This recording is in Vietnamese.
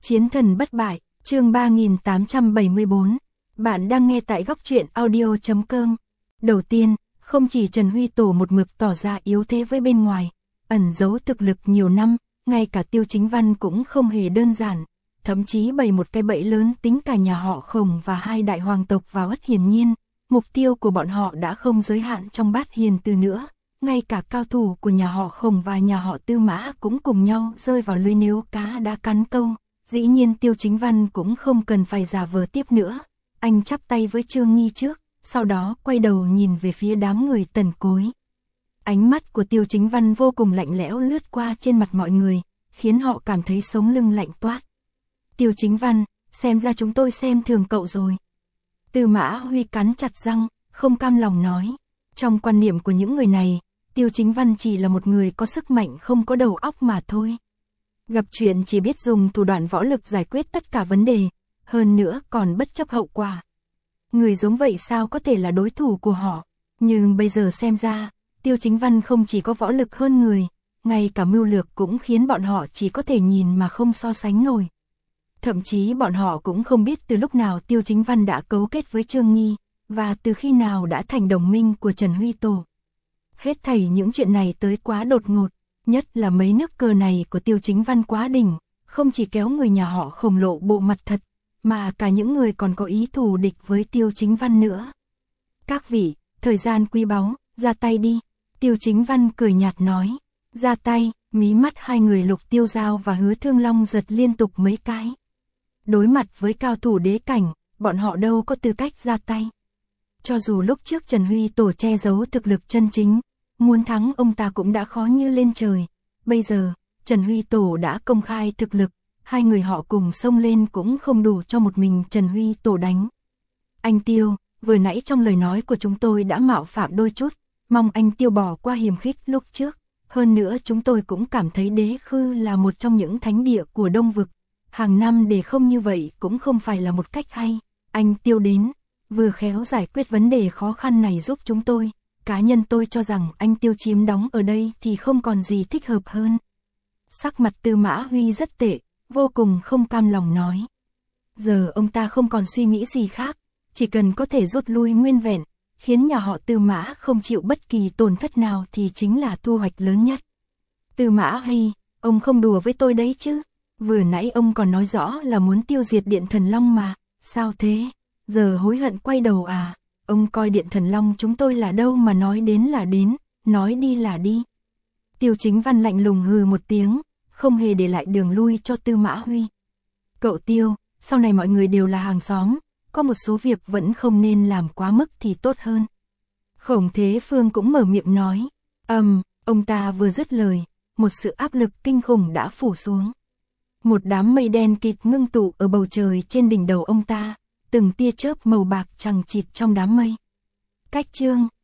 Chiến thần bất bại, chương 3874. Bạn đang nghe tại góc truyện audio.com. Đầu tiên, không chỉ Trần Huy Tổ một mực tỏ ra yếu thế với bên ngoài, ẩn giấu thực lực nhiều năm, ngay cả Tiêu Chính Văn cũng không hề đơn giản, thậm chí bày một cái bẫy lớn tính cả nhà họ Khổng và hai đại hoàng tộc vào Ất Hiển Nhiên. Mục tiêu của bọn họ đã không giới hạn trong Bát Hiền Từ nữa, ngay cả cao thủ của nhà họ Khổng và nhà họ Tư Mã cũng cùng nhau rơi vào lưới nếu cá đã cắn câu. Dĩ nhiên Tiêu Chính Văn cũng không cần phải giả vờ tiếp nữa, anh chắp tay với Trương Nghi trước, sau đó quay đầu nhìn về phía đám người Tần Cối. Ánh mắt của Tiêu Chính Văn vô cùng lạnh lẽo lướt qua trên mặt mọi người, khiến họ cảm thấy sống lưng lạnh toát. Tiêu Chính Văn, xem ra chúng tôi xem thường cậu rồi. Tư Mã Huy cắn chặt răng, không cam lòng nói. Trong quan niệm của những người này, Tiêu Chính Văn chỉ là một người có sức mạnh không có đầu óc mà thôi. Gặp chuyện chỉ biết dùng thủ đoạn võ lực giải quyết tất cả vấn đề, hơn nữa còn bất chấp hậu quả. Người giống vậy sao có thể là đối thủ của họ, nhưng bây giờ xem ra, Tiêu Chính Văn không chỉ có võ lực hơn người, ngay cả mưu lược cũng khiến bọn họ chỉ có thể nhìn mà không so sánh nổi. Thậm chí bọn họ cũng không biết từ lúc nào Tiêu Chính Văn đã cấu kết với Trương Nghi, và từ khi nào đã thành đồng minh của Trần Huy Tổ. Hết thảy những chuyện này tới quá đột ngột, nhất là mấy nước cờ này của Tiêu Chính Văn quá đỉnh, không chỉ kéo người nhà họ Khổng lộ bộ mặt thật, mà cả những người còn có ý thù địch với Tiêu Chính Văn nữa. Các vị, thời gian quý báu, ra tay đi. Tiêu Chính Văn cười nhạt nói. Ra tay, mí mắt hai người Lục Tiêu Giao và Hứa Thương Long giật liên tục mấy cái. Đối mặt với cao thủ đế cảnh, bọn họ đâu có tư cách ra tay. Cho dù lúc trước Trần Huy Tổ che giấu thực lực chân chính, muốn thắng ông ta cũng đã khó như lên trời. Bây giờ, Trần Huy Tổ đã công khai thực lực, hai người họ cùng xông lên cũng không đủ cho một mình Trần Huy Tổ đánh. Anh Tiêu, vừa nãy trong lời nói của chúng tôi đã mạo phạm đôi chút, mong anh Tiêu bỏ qua hiềm khích lúc trước. Hơn nữa chúng tôi cũng cảm thấy Đế Khư là một trong những thánh địa của Đông Vực. Hàng năm để không như vậy cũng không phải là một cách hay. Anh Tiêu đến, vừa khéo giải quyết vấn đề khó khăn này giúp chúng tôi. Cá nhân tôi cho rằng anh Tiêu chiếm đóng ở đây thì không còn gì thích hợp hơn. Sắc mặt Tư Mã Huy rất tệ, vô cùng không cam lòng nói. Giờ ông ta không còn suy nghĩ gì khác, chỉ cần có thể rút lui nguyên vẹn, khiến nhà họ Tư Mã không chịu bất kỳ tổn thất nào thì chính là thu hoạch lớn nhất. Tư Mã Huy, ông không đùa với tôi đấy chứ? Vừa nãy ông còn nói rõ là muốn tiêu diệt Điện Thần Long mà, sao thế? Giờ hối hận quay đầu à? Ông coi Điện Thần Long chúng tôi là đâu mà nói đến là đến, nói đi là đi. Tiêu Chính Văn lạnh lùng hừ một tiếng, không hề để lại đường lui cho Tư Mã Huy. Cậu Tiêu, sau này mọi người đều là hàng xóm, có một số việc vẫn không nên làm quá mức thì tốt hơn. Khổng Thế Phương cũng mở miệng nói. Ông ta vừa dứt lời, một sự áp lực kinh khủng đã phủ xuống. Một đám mây đen kịt ngưng tụ ở bầu trời trên đỉnh đầu ông ta, từng tia chớp màu bạc chằng chịt trong đám mây. Cách chương,